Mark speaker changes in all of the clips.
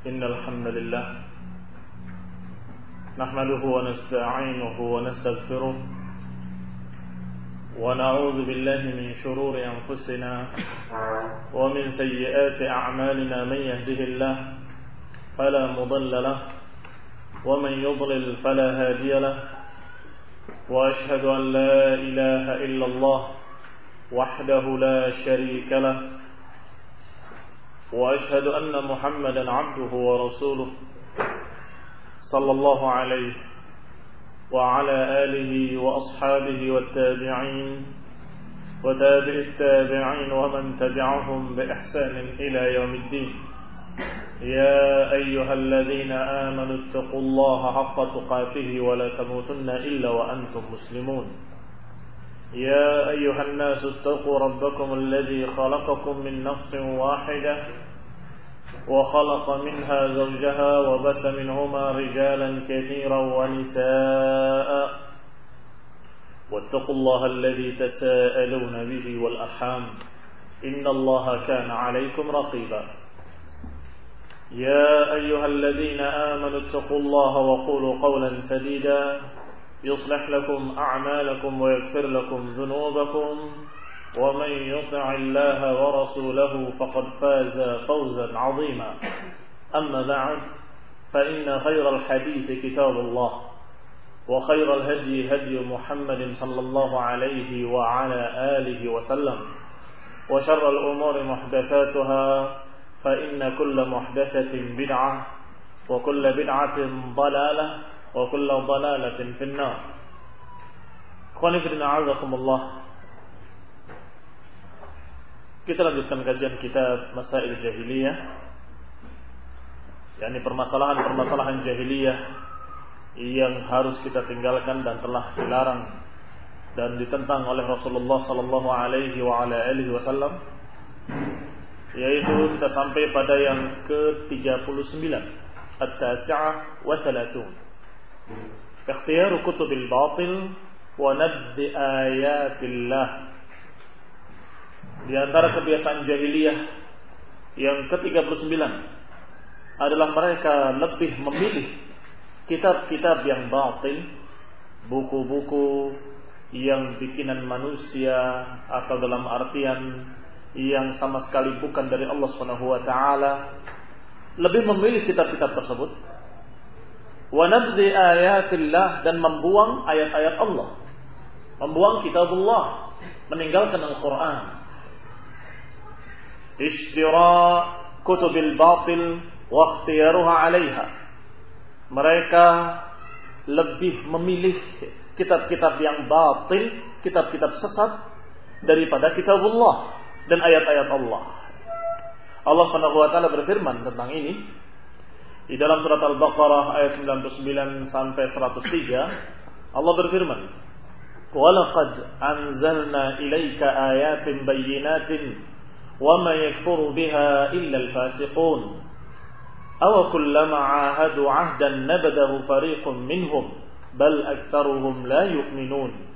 Speaker 1: إن الحمد لله نحمده ونستعينه ونستغفره ونعوذ بالله من شرور أنفسنا ومن سيئات أعمالنا. من يهده الله فلا مضل له ومن يضلل فلا هادي له، وأشهد أن لا إله إلا الله وحده لا شريك له، وأشهد أن محمدا عبده ورسوله صلى الله عليه وعلى آله وأصحابه والتابعين وتابع التابعين ومن تبعهم بإحسان إلى يوم الدين. يا أيها الذين آمنوا اتقوا الله حق تقاته ولا تموتن إلا وأنتم مسلمون. يا أيها الناس اتقوا ربكم الذي خلقكم من نفس واحدة وخلق منها زوجها وبث منهما رجالا كثيرا ونساء، واتقوا الله الذي تساءلون به والأرحام إن الله كان عليكم رقيبا. يا أيها الذين آمنوا اتقوا الله وقولوا قولا سديدا يصلح لكم أعمالكم ويغفر لكم ذنوبكم، ومن يطع الله ورسوله فقد فاز فوزا عظيما. أما بعد، فإن خير الحديث كتاب الله، وخير الهدي هدي محمد صلى الله عليه وعلى آله وسلم، وشر الأمور محدثاتها، فإن كل محدثة بدعة، وكل بدعة ضلالة، وكل ضلالة في النار. Ikhwani fillah, a'azakumullah. Kita lanjutkan kajian kitab Masail Jahiliyah, yakni permasalahan-permasalahan jahiliyah yang harus kita tinggalkan dan telah dilarang dan ditentang oleh Rasulullah sallallahu alaihi wa ala alihi wasallam. Yaitu kita sampai pada yang ke-39, At-Tasi'ah wa 30. Ikhtiyaru kutubil batil wa naddi ayatillah. Di antara kebiasaan jahiliyah yang ke-39 adalah mereka lebih memilih kitab-kitab yang batil, buku-buku yang bikinan manusia, atau dalam artian yang sama sekali bukan dari Allah Subhanahu wa taala, lebih memilih kitab-kitab tersebut. Wa nadzi ayatillah, dan membuang ayat-ayat Allah, membuang kitabullah, meninggalkan Al-Qur'an. Ishtira kutubil batil wa ikhtiyaruha 'alaiha. Mereka lebih memilih kitab-kitab yang batil, kitab-kitab sesat, daripada kitabullah dan ayat-ayat Allah. Allah Subhanahu wa taala berfirman tentang ini di dalam surat Al-Baqarah ayat 99 sampai 103. Allah berfirman, "Wa laqad anzalna ilaika ayatin bayyinatin wa ma yakfuru biha illa al-fasiqun. Aw kullama 'ahadu 'ahdan nabadahu fariqun minhum bal aktsaruhum la yu'minun."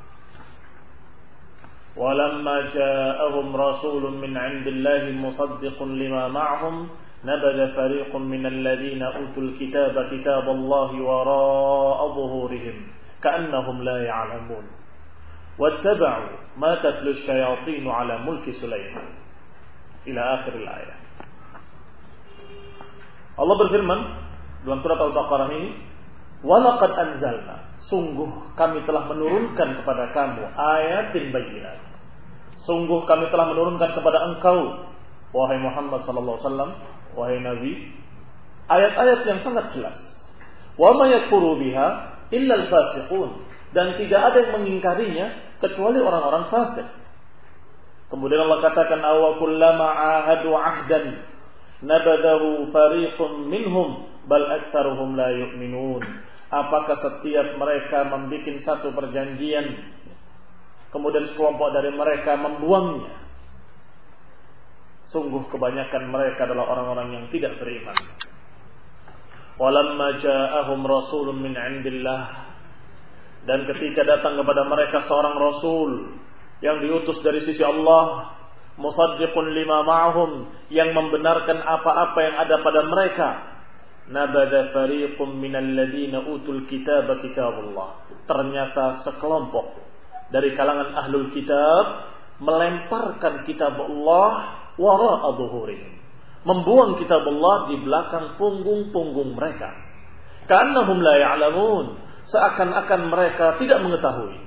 Speaker 1: ولما جاءهم رسول من عند الله مصدق لما معهم نبذ فريق من الذين أوتوا الكتاب كتاب الله وراء ظهورهم كأنهم لا يعلمون واتبعوا ما تتلو الشياطين على ملك سليمان إلى آخر الآية. Allah berfirman dalam surat Al-Baqarah ini, "Walaqad anzalna", sungguh kami telah menurunkan kepada kamu ayatin bayyinat. Sungguh kami telah menurunkan kepada engkau, wahai Muhammad sallallahu alaihi wasallam, wahai Nabi, ayat-ayat yang sangat jelas. Wa ma yakfuru biha illa al-fasiqun, dan tidak ada yang mengingkarinya kecuali orang-orang fasik. Kemudian Allah katakan, "Aw kullama 'ahadu 'ahdan nabadahu fariqun minhum bal aktsaruhum la yu'minun." Apakah setiap mereka membuat satu perjanjian, kemudian sekelompok dari mereka membuangnya? Sungguh kebanyakan mereka adalah orang-orang yang tidak beriman. Walamma ja'ahum rasulun min 'indillah, dan ketika datang kepada mereka seorang rasul yang diutus dari sisi Allah, musaddiqun lima ma'ahum, yang membenarkan apa-apa yang ada pada mereka. Nabada fariqum minal ladzina utul kitaba kitabullah. Ternyata sekelompok dari kalangan ahlul kitab melemparkan kitab Allah wara'a dhuhurihim, membuang kitab Allah di belakang punggung-punggung mereka. Ka'annahum la ya'lamun, seakan-akan mereka tidak mengetahui.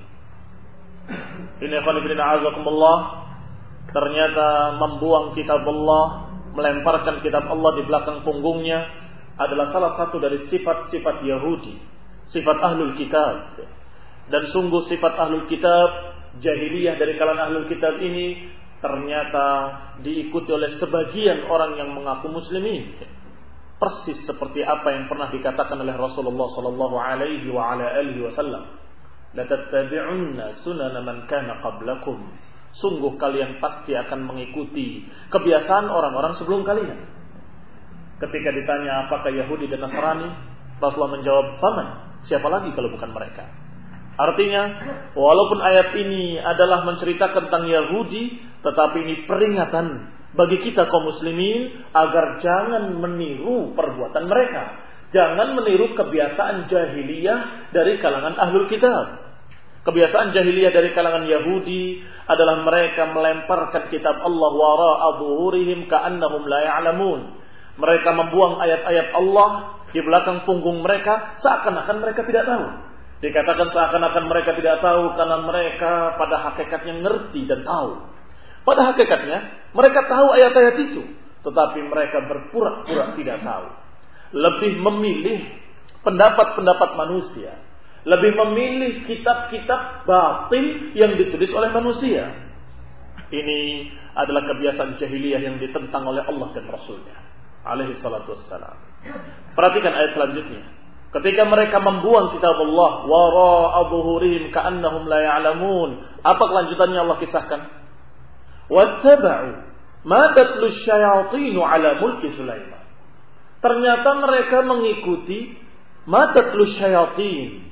Speaker 1: Ini khonibina a'azakumullah, ternyata membuang kitab Allah, melemparkan kitab Allah di belakang punggungnya adalah salah satu dari sifat-sifat Yahudi, sifat ahlul kitab. Dan sungguh sifat ahlul kitab, jahiliyah dari kalangan ahlul kitab ini ternyata diikuti oleh sebagian orang yang mengaku muslimin. Persis seperti apa yang pernah dikatakan oleh Rasulullah sallallahu alaihi wa ala alihi wasallam, la tattabi'unna sunana man kana qablakum. Sungguh kalian pasti akan mengikuti kebiasaan orang-orang sebelum kalian. Ketika ditanya apakah Yahudi dan Nasrani, Rasulullah menjawab, "Faman? Siapa lagi kalau bukan mereka?" Artinya, walaupun ayat ini adalah menceritakan tentang Yahudi, tetapi ini peringatan bagi kita kaum muslimin agar jangan meniru perbuatan mereka. Jangan meniru kebiasaan jahiliyah dari kalangan ahlul kitab. Kebiasaan jahiliyah dari kalangan Yahudi adalah mereka melemparkan kitab Allah wara'a dhuhurihim ka'annahum la ya'lamun. Mereka membuang ayat-ayat Allah di belakang punggung mereka seakan-akan mereka tidak tahu. Dikatakan seakan-akan mereka tidak tahu karena mereka pada hakikatnya ngerti dan tahu. Pada hakikatnya mereka tahu ayat-ayat itu, tetapi mereka berpura-pura tidak tahu. Lebih memilih pendapat-pendapat manusia, lebih memilih kitab-kitab batil yang ditulis oleh manusia. Ini adalah kebiasaan jahiliyah yang ditentang oleh Allah dan Rasulnya alaihi salatu wassalam. Perhatikan ayat selanjutnya. Ketika mereka membuang kitab Allah wara'a dhuhurihim ka'annahum la ya'lamun, apa kelanjutannya Allah kisahkan? Wattaba'u ma tatlu syayatin 'ala mulki Sulaiman. Ternyata mereka mengikuti ma tatlu syayatin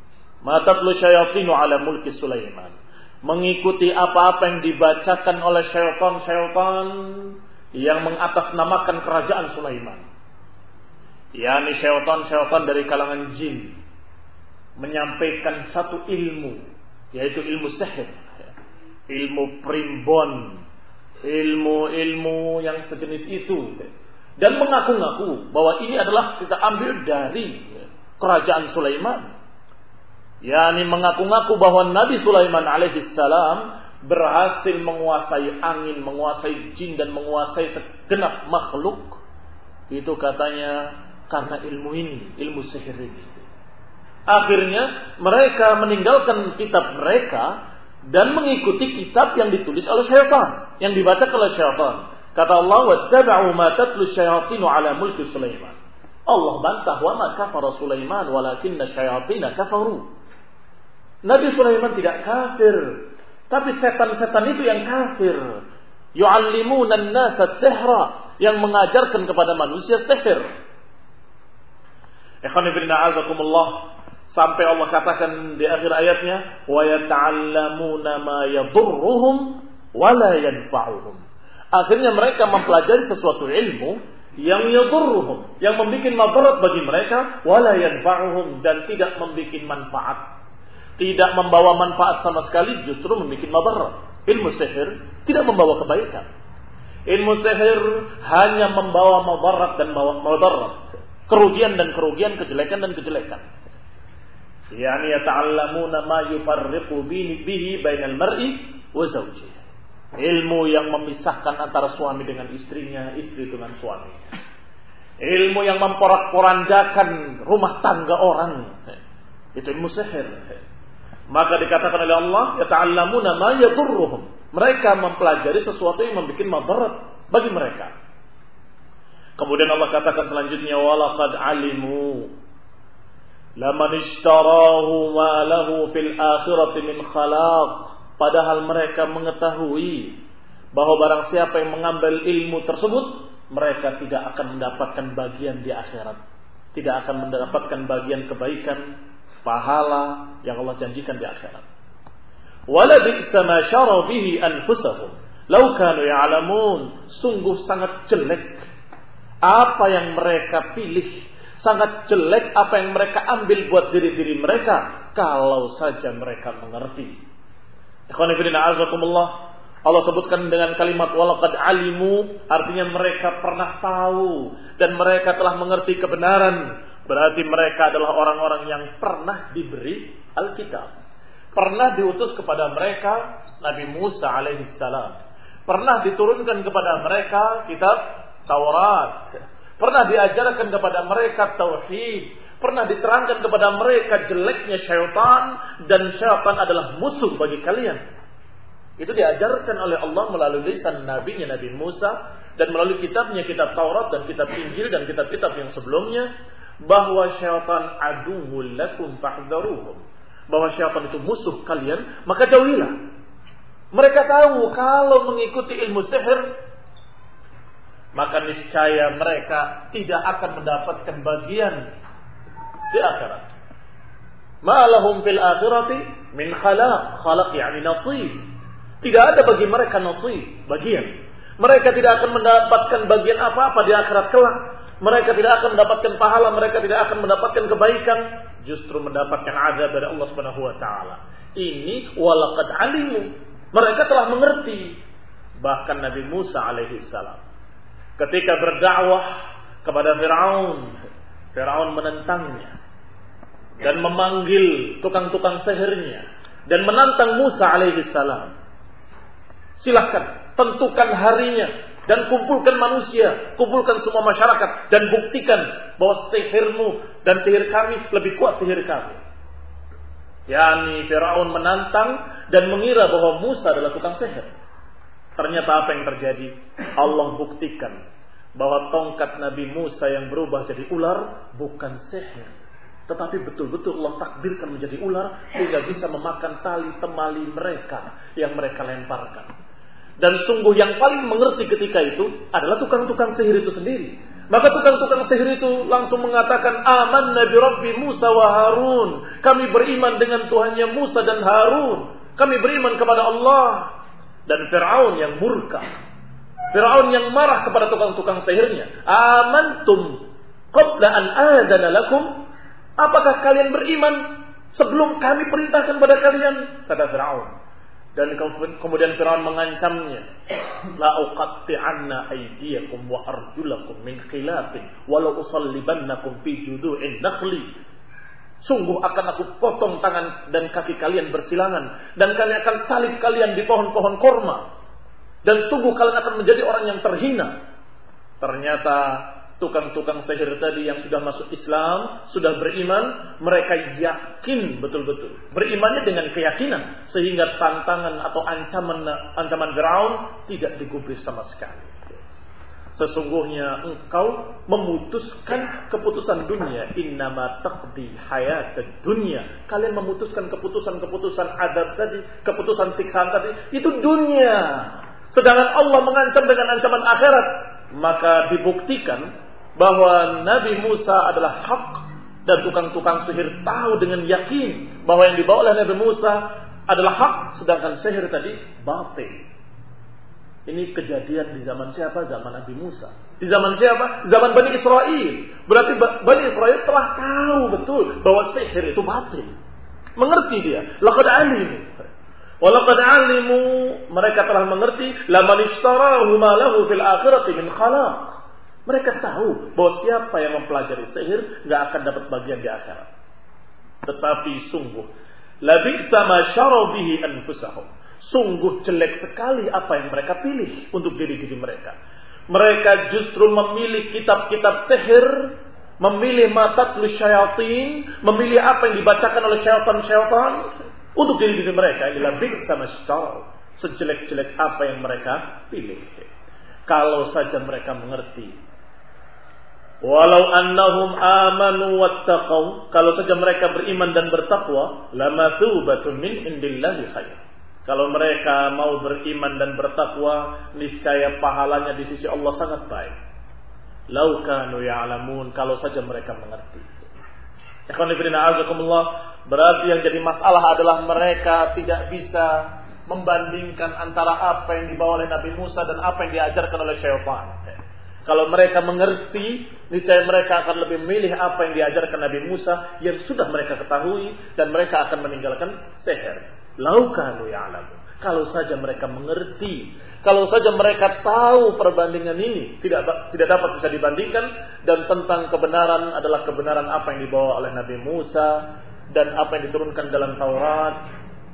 Speaker 1: 'ala mulki Sulaiman. Mengikuti apa-apa yang dibacakan oleh syaitan-syaitan yang mengatasnamakan kerajaan Sulaiman. yakni syaitan-syaitan dari kalangan jin menyampaikan satu ilmu, yaitu ilmu sihir, ilmu primbon, ilmu yang sejenis itu, dan mengaku-ngaku bahwa ini adalah kita ambil dari kerajaan Sulaiman, yakni mengaku-ngaku bahwa Nabi Sulaiman alaihissalam berhasil menguasai angin, menguasai jin, dan menguasai segenap makhluk. Itu katanya karena ilmu ini, ilmu sihir ini. Akhirnya mereka meninggalkan kitab mereka dan mengikuti kitab yang ditulis oleh syaitan, yang dibaca oleh syaitan. Kata Allah, "Wattaba'u ma tatlu syayatinu 'ala mulki Sulaiman." Allah bantah, "Wa ma kafara Sulaiman walakinna syayatina kafaru." Nabi Sulaiman tidak kafir, tapi setan-setan itu yang kafir. Yu'allimuna an-nasa sihra, yang mengajarkan kepada manusia sihir. Ikhwan fillah a'azakumullah, sampai Allah katakan di akhir ayatnya, wa yata'allamuna ma yadurruhum wa la yanfa'uhum. Akhirnya mereka mempelajari sesuatu ilmu yang yadurruhum, yang membuat madarat bagi mereka, wa la yanfa'uhum, dan tidak membuat manfaat. Tidak membawa manfaat sama sekali, justru membuat madarat. Ilmu sihir tidak membawa kebaikan. Ilmu sihir hanya membawa madarat dan madarat, kerugian dan kerugian, kejelekan dan kejelekan. Yani yata'allamuna ma yufarriqu bihi bainal mar'i wa zawjihi. Ilmu yang memisahkan antara suami dengan istrinya, istri dengan suaminya. Ilmu yang memporak-porandakan rumah tangga orang. Itu ilmu sihir. Maka dikatakan oleh Allah, yata'allamuna ma yadurruhum. Mereka mempelajari sesuatu yang membuat madarat bagi mereka. Kemudian Allah katakan selanjutnya, walaqad alimu laman ishtarahu ma lahu fil akhirati min khalaq. Padahal mereka mengetahui bahwa barang siapa yang mengambil ilmu tersebut, mereka tidak akan mendapatkan bagian di akhirat, tidak akan mendapatkan bagian kebaikan, pahala yang Allah janjikan di akhirat. Wala bi'sa ma syara bihi anfusahum. Lau kanu ya'lamun, sungguh sangat jelek apa yang mereka pilih, sangat jelek apa yang mereka ambil buat diri-diri mereka, kalau saja mereka mengerti. Ikhwan fillah azakumullah, Allah sebutkan dengan kalimat walaqad alimu, artinya mereka pernah tahu dan mereka telah mengerti kebenaran. Berarti mereka adalah orang-orang yang pernah diberi Alkitab, pernah diutus kepada mereka Nabi Musa alaihissalam, pernah diturunkan kepada mereka kitab Taurat, pernah diajarkan kepada mereka tauhid, pernah diterangkan kepada mereka jeleknya syaitan dan syaitan adalah musuh bagi kalian. Itu diajarkan oleh Allah melalui lisan nabinya Nabi Musa dan melalui kitabnya, kitab Taurat dan kitab Injil dan kitab-kitab yang sebelumnya, bahwa syaitan aduwwul lakum fahdharuhum, bahwa syaitan itu musuh kalian, maka jauhilah. Mereka tahu kalau mengikuti ilmu sihir, maka niscaya mereka tidak akan mendapatkan bagian di akhirat. Ma lahum fil akhirati min khalaq yani nasib. Tidak ada bagi mereka nasib, bagian. Mereka tidak akan mendapatkan bagian apa-apa di akhirat kelak. Mereka tidak akan mendapatkan pahala, mereka tidak akan mendapatkan kebaikan, justru mendapatkan azab dari Allah Subhanahu wa taala. Ini walaqad alimu. Mereka telah mengerti. Bahkan Nabi Musa alaihi salam ketika berdakwah kepada Firaun menentangnya dan memanggil tukang-tukang sihirnya dan menantang Musa alaihi salam. Silahkan tentukan harinya dan kumpulkan manusia, kumpulkan semua masyarakat dan buktikan bahwa sihirmu dan sihir kami lebih kuat sihir kami. Yani Firaun menantang dan mengira bahwa Musa adalah tukang sihir. Ternyata apa yang terjadi? Allah buktikan bahwa tongkat Nabi Musa yang berubah jadi ular bukan sihir, tetapi betul-betul Allah takdirkan menjadi ular sehingga bisa memakan tali temali mereka yang mereka lemparkan. Dan sungguh yang paling mengerti ketika itu adalah tukang-tukang sihir itu sendiri. Maka tukang-tukang sihir itu langsung mengatakan, amanna bi Rabbi Musa wa Harun. Kami beriman dengan Tuhannya Musa dan Harun. Kami beriman kepada Allah. Dan Fir'aun yang murka, Fir'aun yang marah kepada tukang-tukang sihirnya. Amantum qabla an adana lakum. Apakah kalian beriman sebelum kami perintahkan pada kalian? Kata Fir'aun. Dan kemudian Firaun mengancamnya, la uqatti'anna aydiyakum wa arjulakum min khilafin wa la usallibannakum fi judu'in nakhli. Sungguh akan aku potong tangan dan kaki kalian bersilangan dan kami akan salib kalian di pohon-pohon korma. Dan sungguh kalian akan menjadi orang yang terhina. Ternyata tukang-tukang sihir tadi yang sudah masuk Islam, sudah beriman, mereka yakin betul-betul. Berimannya dengan keyakinan sehingga tantangan atau ancaman Firaun tidak digubris sama sekali. Sesungguhnya engkau memutuskan keputusan dunia, innama taqdi hayatad dunya. Kalian memutuskan keputusan-keputusan adab tadi, keputusan siksaan tadi, itu dunia. Sedangkan Allah mengancam dengan ancaman akhirat. Maka dibuktikan bahwa Nabi Musa adalah hak dan tukang-tukang sihir tahu dengan yakin bahwa yang dibawa oleh Nabi Musa adalah hak, sedangkan sihir tadi batil. Ini kejadian di zaman siapa? Zaman Nabi Musa. Di zaman siapa? Zaman Bani Israel. Berarti Bani Israel telah tahu betul bahwa sihir itu batil. Mengerti dia. Laqad alimu. Walaqad alimu, mereka telah mengerti laman ishtarahu ma lahu fil akhirati min khalaq. Mereka tahu bahwa siapa yang mempelajari sihir gak akan dapat bagian di akhirat. Tetapi sungguh labisa ma syaraw bihi anfusahum. Sungguh jelek sekali apa yang mereka pilih untuk diri-diri mereka. Mereka justru memilih kitab-kitab sihir, memilih matatlu syayatin, memilih apa yang dibacakan oleh syaitan-syaitan untuk diri-diri mereka. Inilah labisa ma syaraw. Sejelek-jelek apa yang mereka pilih. Kalau saja mereka mengerti. Walau annahum amanu wattaqau, kalau saja mereka beriman dan bertakwa, lamathubatun min indillahi khair. Kalau mereka mau beriman dan bertakwa, niscaya pahalanya di sisi Allah sangat baik. Lau kanu ya'lamun, kalau saja mereka mengerti. Ikhwan fillah a'azakumullah, berarti yang jadi masalah adalah mereka tidak bisa membandingkan antara apa yang dibawa oleh Nabi Musa dan apa yang diajarkan oleh syaitan. Kalau mereka mengerti, niscaya mereka akan lebih memilih apa yang diajarkan Nabi Musa yang sudah mereka ketahui, dan mereka akan meninggalkan sihir. Lau kanu ya'lamun. Kalau saja mereka mengerti, kalau saja mereka tahu perbandingan ini tidak dapat bisa dibandingkan, dan tentang kebenaran adalah kebenaran apa yang dibawa oleh Nabi Musa dan apa yang diturunkan dalam Taurat.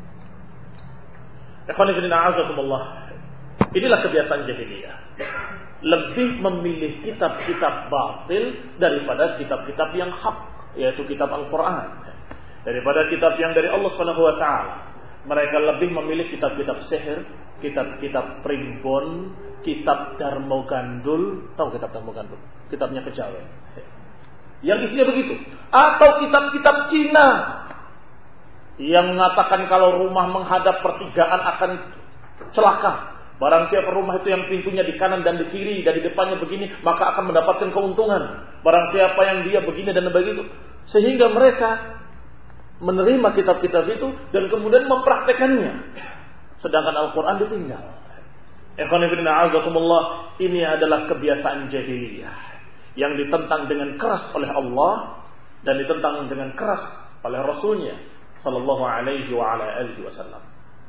Speaker 1: Ikhwan fillah, a'azakumullah. Inilah kebiasaan jahiliyah. Lebih memilih kitab-kitab batil daripada kitab-kitab yang hak, yaitu kitab Al-Quran, daripada kitab yang dari Allah Subhanahu wa taala. Mereka lebih memilih kitab-kitab sihir, kitab-kitab primbon, kitab Darmo Gandul. Tahu kitab Darmo Gandul? Kitabnya Kejawen. Yang isinya begitu. Atau kitab-kitab Cina yang mengatakan kalau rumah menghadap pertigaan akan celaka. Barang siapa rumah itu yang pintunya di kanan dan di kiri, dan di depannya begini, maka akan mendapatkan keuntungan. Barang siapa yang dia begini dan begitu. Sehingga mereka menerima kitab-kitab itu dan kemudian mempraktekannya. Sedangkan Al-Quran ditinggal. Ikhwan fillah, a'azakumullah. Ini adalah kebiasaan jahiliyah yang ditentang dengan keras oleh Allah dan ditentang dengan keras oleh Rasulnya sallallahu alaihi wa ala alihi wasallam.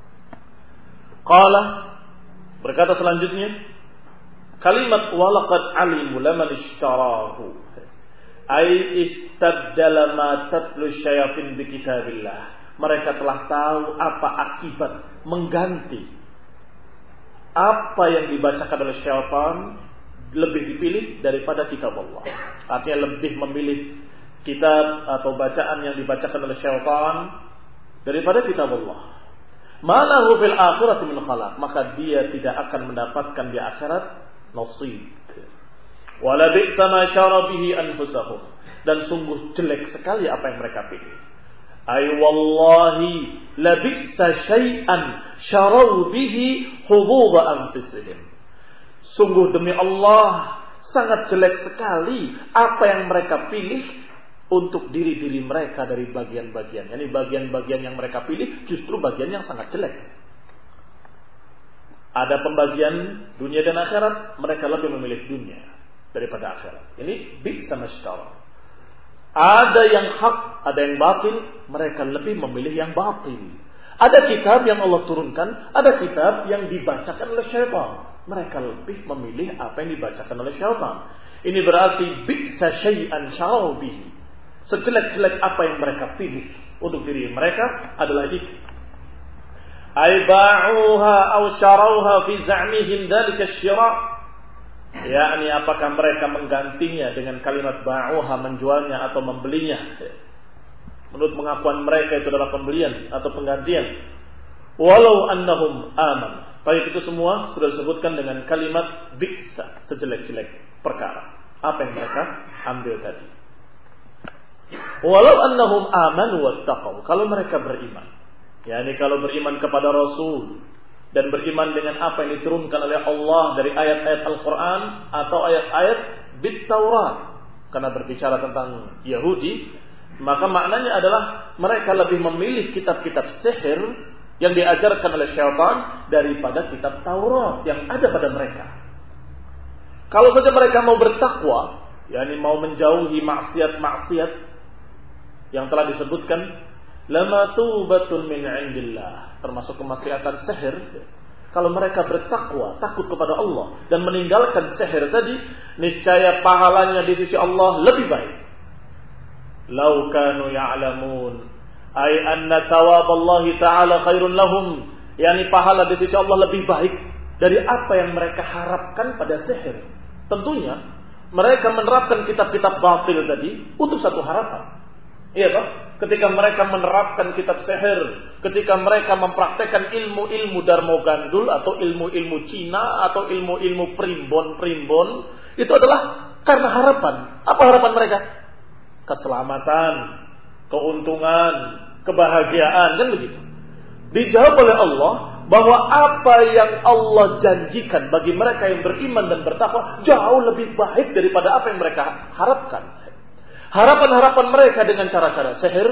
Speaker 1: Qala, berkata selanjutnya, kalimat walaqad alimu laman ishtarahu ay istabdala ma tatlu syayatin bi kitabillah. Mereka telah tahu apa akibat mengganti apa yang dibacakan oleh syaitan, lebih dipilih daripada kitab Allah. Artinya lebih memilih kitab atau bacaan yang dibacakan oleh syaitan daripada kitab Allah. Malahu fil akhirati min khalaq, maka dia tidak akan mendapatkan di akhirat nasib. Wala bi'sa ma syara bihi anfusahum, dan sungguh jelek sekali apa yang mereka pilih. Ay wallahi la bi'sa syai'an syarau bihi hubub anfusihim. Sungguh demi Allah, sangat jelek sekali apa yang mereka pilih untuk diri-diri mereka dari bagian-bagian. Yani bagian-bagian yang mereka pilih justru bagian yang sangat jelek. Ada pembagian dunia dan akhirat, mereka lebih memilih dunia daripada akhirat. Ini bisa masydara. Ada yang hak, ada yang batil, mereka lebih memilih yang batil. Ada kitab yang Allah turunkan, ada kitab yang dibacakan oleh syaitan. Mereka lebih memilih apa yang dibacakan oleh syaitan. Ini berarti bisa syai'an syarau bihi. Sejelek-jelek apa yang mereka pilih untuk diri mereka adalah itu. Ay ba'uha aw syarauha fi za'mihim dzalika asy-syira'. yakni apakah mereka menggantinya dengan kalimat ba'uha, menjualnya atau membelinya. Menurut pengakuan mereka itu adalah pembelian atau penggantian. Walau annahum aman. Baik, itu semua sudah disebutkan dengan kalimat bi'sa, sejelek-jelek perkara. Apa yang mereka ambil tadi. Walau annahum amanu wattaqau, kalau mereka beriman, yakni kalau beriman kepada Rasul dan beriman dengan apa yang diturunkan oleh Allah dari ayat-ayat Al-Quran atau ayat-ayat bit Taurat, karena berbicara tentang Yahudi, maka maknanya adalah mereka lebih memilih kitab-kitab sihir yang diajarkan oleh syaitan daripada kitab Taurat yang ada pada mereka. Kalau saja mereka mau bertakwa, yakni mau menjauhi maksiat-maksiat yang telah disebutkan, lama tubatun min indillah, termasuk kemaksiatan sihir. Kalau mereka bertakwa, takut kepada Allah dan meninggalkan sihir tadi, niscaya pahalanya di sisi Allah lebih baik. Lau kanu ya'lamun ay anna thawaballahi ta'ala khairun lahum, yakni pahala di sisi Allah lebih baik dari apa yang mereka harapkan pada sihir. Tentunya mereka menerapkan kitab-kitab batil tadi untuk satu harapan. Iya toh? Ketika mereka menerapkan kitab sihir, ketika mereka mempraktekkan ilmu-ilmu Darmo Gandul atau ilmu-ilmu Cina atau ilmu-ilmu primbon-primbon, itu adalah karena harapan. Apa harapan mereka? Keselamatan, keuntungan, kebahagiaan, kan begitu. Dijawab oleh Allah bahwa apa yang Allah janjikan bagi mereka yang beriman dan bertakwa jauh lebih baik daripada apa yang mereka harapkan. Harapan-harapan mereka dengan cara-cara sihir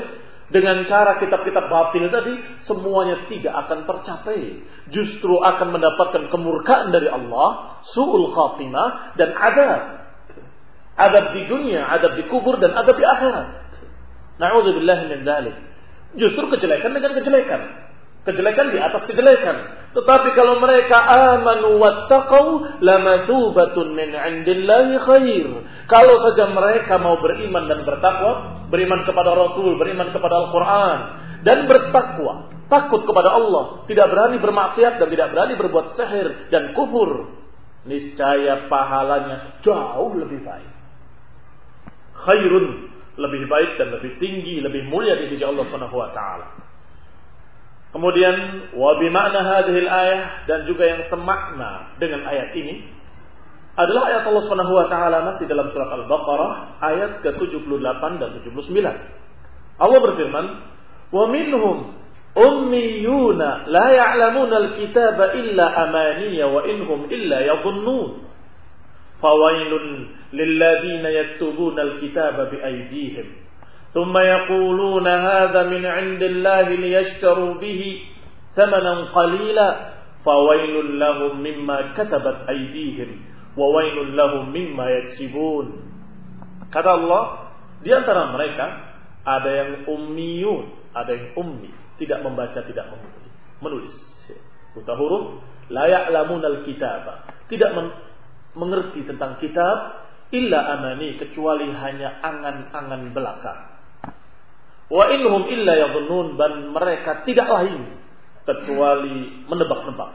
Speaker 1: dengan cara kitab-kitab batil tadi, semuanya tidak akan tercapai. Justru akan mendapatkan kemurkaan dari Allah, su'ul khatimah, dan adab. Adab di dunia, adab di kubur, dan adab di akhirat. Na'udzubillahi min dzalik. Justru kejelekan dengan kejelekan. Kejelekan di atas kejelekan. Tetapi kalau mereka amanu wattaqau lamathubatun min 'indillahi khair. Kalau saja mereka mau beriman dan bertakwa, beriman kepada Rasul, beriman kepada Al-Quran, dan bertakwa, takut kepada Allah, tidak berani bermaksiat dan tidak berani berbuat sihir dan kufur, niscaya pahalanya jauh lebih baik. Khairun, lebih baik dan lebih tinggi, lebih mulia di sisi Allah Subhanahu wa taala. Kemudian wa bi ma'na hadhil ayah, dan juga yang semakna dengan ayat ini adalah ayat Allah Subhanahu wa taala masih dalam surat Al-Baqarah ayat ke-78 dan 79. Allah berfirman, "Wa minhum ummiyuna la ya'lamuna al-kitaba illa amaniya wa inhum illa yadhunnun. Fawailun lil ladzina yaktubuna al-kitaba bi aydihim. ثم يقولون هذا من عند الله ليشتروا به ثمنا قليلا فويل لهم مما كتبت أيديهم وويل لهم مما يكسبون." Kata Allah, di antara mereka ada yang ummiyun, ada yang ummi, tidak membaca, tidak menulis. Buta huruf, la ya'lamunal kitaba, tidak mengerti tentang kitab, illa amani, kecuali hanya angan-angan belaka. Wa inhum illa yadhunnun, dan mereka tidak lain kecuali menebak-nebak.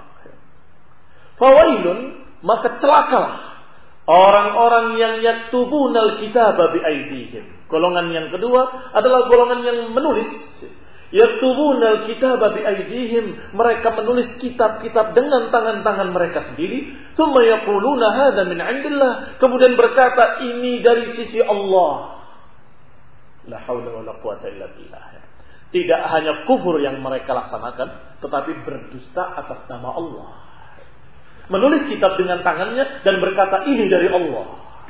Speaker 1: Fawailun, maka celakalah orang-orang yang yaktubunal kitaba bi aydihim. Golongan yang kedua adalah golongan yang menulis. Yaktubunal kitaba bi aydihim, mereka menulis kitab-kitab dengan tangan-tangan mereka sendiri. Tsumma yaquluna hadza min 'indillah, kemudian berkata ini dari sisi Allah. La haula wala quwata illa billah. Tidak hanya kufur yang mereka laksanakan, tetapi berdusta atas nama Allah. Menulis kitab dengan tangannya dan berkata ini dari Allah.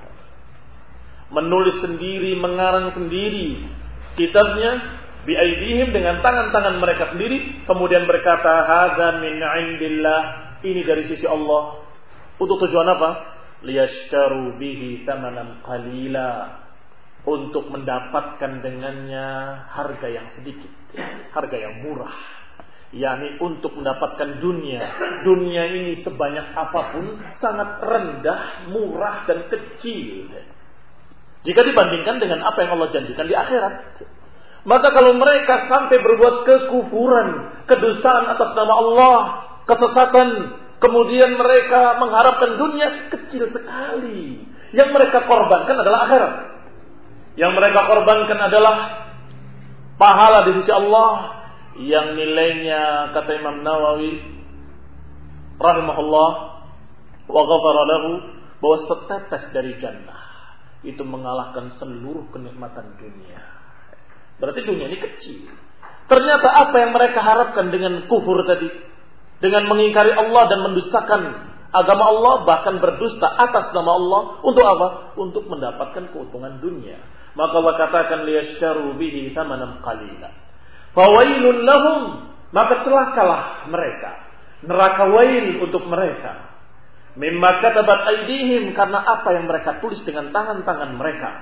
Speaker 1: Menulis sendiri, mengarang sendiri kitabnya bi aidihim dengan tangan-tangan mereka sendiri, kemudian berkata hadza min 'indillah, ini dari sisi Allah. Untuk tujuan apa? Liyashtaru bihi thamanan qalila, untuk mendapatkan dengannya harga yang sedikit, harga yang murah, yakni untuk mendapatkan dunia. Dunia ini sebanyak apapun sangat rendah, murah dan kecil jika dibandingkan dengan apa yang Allah janjikan di akhirat. Maka kalau mereka sampai berbuat kekufuran, kedustaan atas nama Allah, kesesatan, kemudian mereka mengharapkan dunia, kecil sekali. Yang mereka korbankan adalah akhirat. Yang mereka korbankan adalah pahala di sisi Allah yang nilainya, kata Imam Nawawi rahimahullah wa ghafara lahu, bahwa setetes dari jannah itu mengalahkan seluruh kenikmatan dunia. Berarti dunia ini kecil. Ternyata apa yang mereka harapkan dengan kufur tadi, dengan mengingkari Allah dan mendustakan agama Allah, bahkan berdusta atas nama Allah, untuk apa? Untuk mendapatkan keuntungan dunia. Maka Allah katakan liyashtaru bihi thamanan qalila. Fawailun lahum, maka celakalah mereka. Neraka wail untuk mereka. Mimma katabat aydihim, karena apa yang mereka tulis dengan tangan-tangan mereka.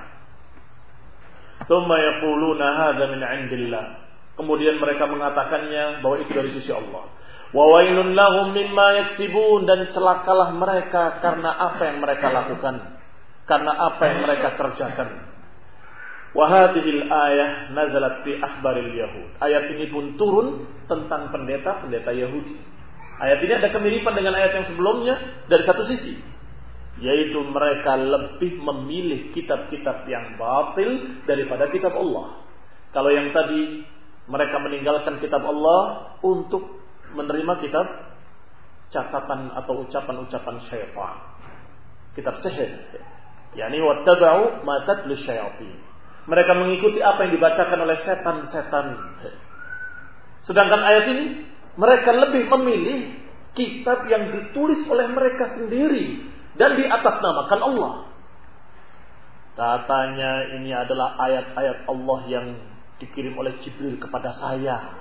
Speaker 1: Tsumma yaquluna hadza min 'indillah. Kemudian mereka mengatakannya bahwa itu dari sisi Allah. Wa wailun lahum mimma yaksibun, dan celakalah mereka karena apa yang mereka lakukan, karena apa yang mereka kerjakan. Wa hadhil ayah nazalat fi akhbaril yahud. Ayat ini pun turun tentang pendeta-pendeta Yahudi. Ayat ini ada kemiripan dengan ayat yang sebelumnya dari satu sisi, yaitu mereka lebih memilih kitab-kitab yang batil daripada kitab Allah. Kalau yang tadi mereka meninggalkan kitab Allah untuk menerima kitab catatan atau ucapan-ucapan syaitan, kitab sihir, yakni wattaba'u ma tatlu syayatin. Mereka mengikuti apa yang dibacakan oleh setan-setan. Sedangkan ayat ini mereka lebih memilih kitab yang ditulis oleh mereka sendiri dan diatasnamakan Allah. Katanya ini adalah ayat-ayat Allah yang dikirim oleh Jibril kepada saya.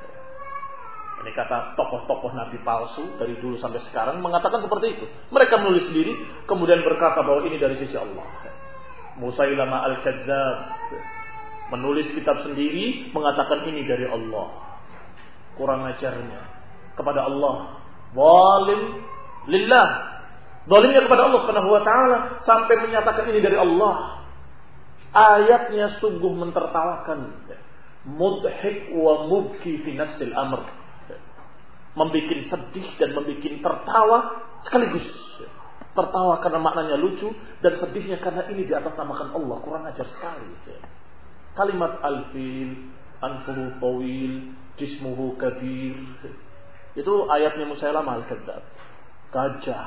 Speaker 1: Ini kata tokoh-tokoh nabi palsu dari dulu sampai sekarang mengatakan seperti itu. Mereka menulis sendiri kemudian berkata bahwa ini dari sisi Allah. Musailamah al-Kadzdzab menulis kitab sendiri mengatakan ini dari Allah. Kurang ajarnya kepada Allah. Zalim lillah. Zalimnya kepada Allah Subhanahu wa taala sampai menyatakan ini dari Allah. Ayatnya sungguh mentertawakan. Mudhik wa mubki fi nafsil amr. Membikin sedih dan membikin tertawa sekaligus. Tertawa karena maknanya lucu dan sedihnya karena ini di atas namakan Allah. Kurang ajar sekali. Kalimat al-fil, anfuhu tawil, jismuhu kabir. Itu ayatnya Musailamah al-Kadzdzab. Gajah,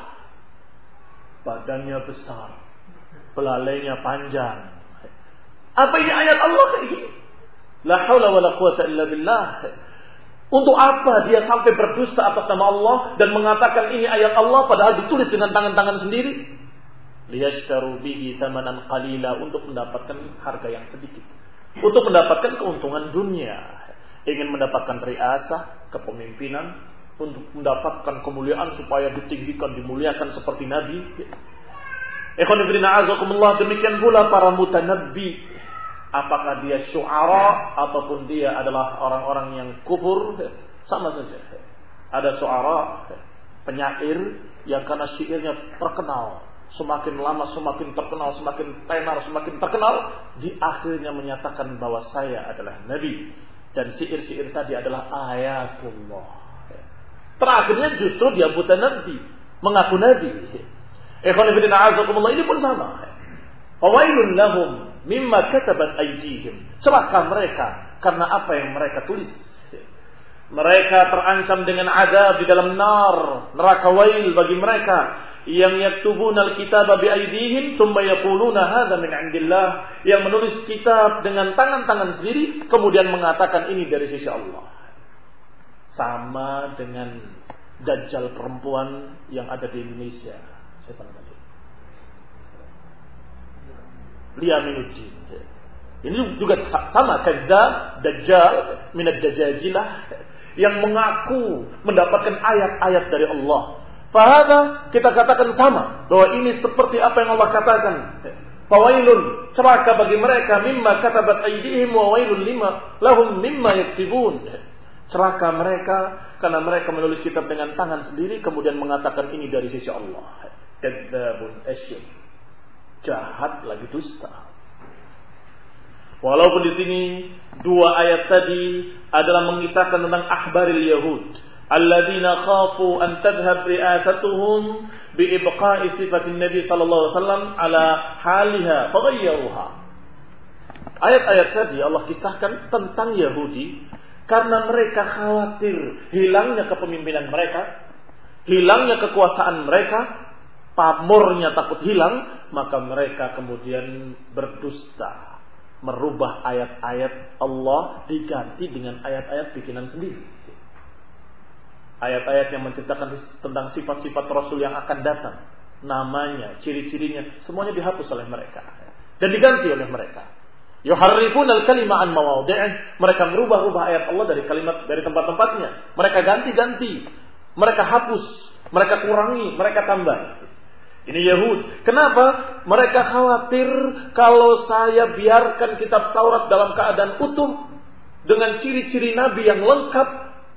Speaker 1: badannya besar, belalainya panjang. Apa ini ayat Allah kayak gini? La haula wala quwata illa billah. Untuk apa dia sampai berdusta atas nama Allah dan mengatakan ini ayat Allah padahal ditulis dengan tangan-tangan sendiri? Liyashtaru bihi thamanan qalila, untuk mendapatkan harga yang sedikit. Untuk mendapatkan keuntungan dunia. Ingin mendapatkan riasah, kepemimpinan, untuk mendapatkan kemuliaan supaya ditinggikan, dimuliakan seperti Nabi. Ikhwan fillah azakumullah, demikian pula para mutanabbi. Apakah dia syu'ara ataupun dia adalah orang-orang yang kufur, sama saja. Ada syu'ara, penyair yang karena syairnya terkenal, semakin lama semakin terkenal, semakin tenar, semakin terkenal, di akhirnya menyatakan bahwa saya adalah nabi dan syair-syair tadi adalah ayatullah. Terakhirnya justru dia buta nabi, mengaku nabi. Ikhwan fillah azakumullah, ini pun sama. Fawailun lahum mimma katabat aydihim. Celaka mereka karena apa yang mereka tulis. Mereka terancam dengan azab di dalam neraka wail bagi mereka yang yaktubuna alkitaba bi aydihim thumma yaquluna hadza min indillah, yang menulis kitab dengan tangan-tangan sendiri kemudian mengatakan ini dari sisi Allah. Sama dengan dajjal perempuan yang ada di Indonesia. Siapa namanya? Liyaminuddin. Ini juga sama, kadzdzab, dajjal, minad dajajilah, yang mengaku mendapatkan ayat-ayat dari Allah. Fahada kita katakan sama, bahwa ini seperti apa yang Allah katakan. Fawailun, celaka bagi mereka mimma katabat aydihim wa wailun lahum mimma yaksibun. Celaka mereka karena mereka menulis kitab dengan tangan sendiri kemudian mengatakan ini dari sisi Allah. Kadzdzabun asyir. Jahat lagi dusta. Walaupun di sini dua ayat tadi adalah mengisahkan tentang akhbaril Yahud, alladzina khafu an tadhhab ri'asatuhum bi ibqa'i sifatin Nabi sallallahu alaihi wasallam ala haliha faghayyaruha. Ayat-ayat tadi Allah kisahkan tentang Yahudi karena mereka khawatir hilangnya kepemimpinan mereka, hilangnya kekuasaan mereka, pamornya takut hilang, maka mereka kemudian berdusta, merubah ayat-ayat Allah diganti dengan ayat-ayat bikinan sendiri. Ayat-ayat yang menceritakan tentang sifat-sifat Rasul yang akan datang, namanya, ciri-cirinya, semuanya dihapus oleh mereka dan diganti oleh mereka. Yuharrifuna al-kalima an mawadhi'ih, mereka merubah-rubah ayat Allah dari kalimat, dari tempat-tempatnya. Mereka ganti-ganti, mereka hapus, mereka kurangi, mereka tambah. Ini Yahud. Kenapa? Mereka khawatir kalau saya biarkan kitab Taurat dalam keadaan utuh dengan ciri-ciri Nabi yang lengkap,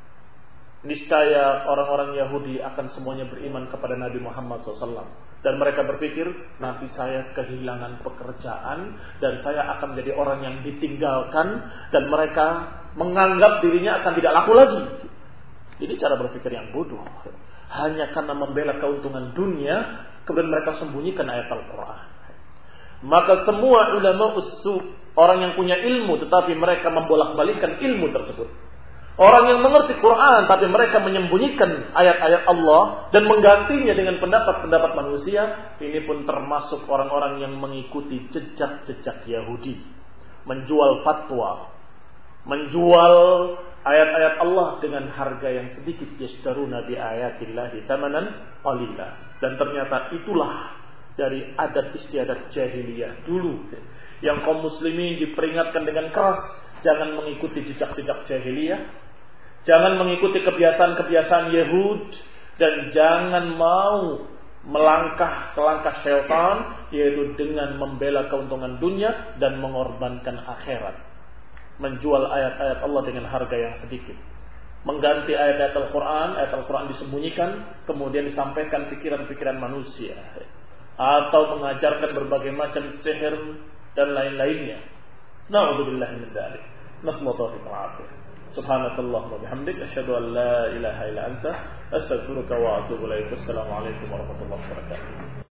Speaker 1: niscaya orang-orang Yahudi akan semuanya beriman kepada Nabi Muhammad SAW. Dan mereka berpikir, nanti saya kehilangan pekerjaan dan saya akan menjadi orang yang ditinggalkan dan mereka menganggap dirinya akan tidak laku lagi. Ini cara berpikir yang bodoh. Hanya karena membela keuntungan dunia, kemudian mereka sembunyikan ayat Al-Quran. Maka semua ulama usul, orang yang punya ilmu tetapi mereka membolak-balikkan ilmu tersebut, orang yang mengerti Quran tapi mereka menyembunyikan ayat-ayat Allah dan menggantinya dengan pendapat-pendapat manusia, ini pun termasuk orang-orang yang mengikuti jejak-jejak Yahudi, menjual fatwa, menjual ayat-ayat Allah dengan harga yang sedikit, yashtaruna bi ayatillahi thamanan qalila. Dan ternyata itulah dari adat istiadat jahiliyah dulu, yang kaum muslimin diperingatkan dengan keras Jangan mengikuti jejak-jejak jahiliyah. Jangan mengikuti kebiasaan-kebiasaan Yahud. Dan jangan mau melangkah ke langkah syaitan, yaitu dengan membela keuntungan dunia dan mengorbankan akhirat. Menjual ayat-ayat Allah dengan harga yang sedikit. Mengganti ayat-ayat Al-Quran disembunyikan, kemudian disampaikan pikiran-pikiran manusia. Atau mengajarkan berbagai macam sihir dan lain-lainnya. Na'udzubillahi min dzalik. Nasallahu alaihi wasallam. Subhanakallahumma wa bihamdik asyhadu an la ilaha illa anta astaghfiruka wa atubu ilaik. Assalamualaikum warahmatullahi wabarakatuh.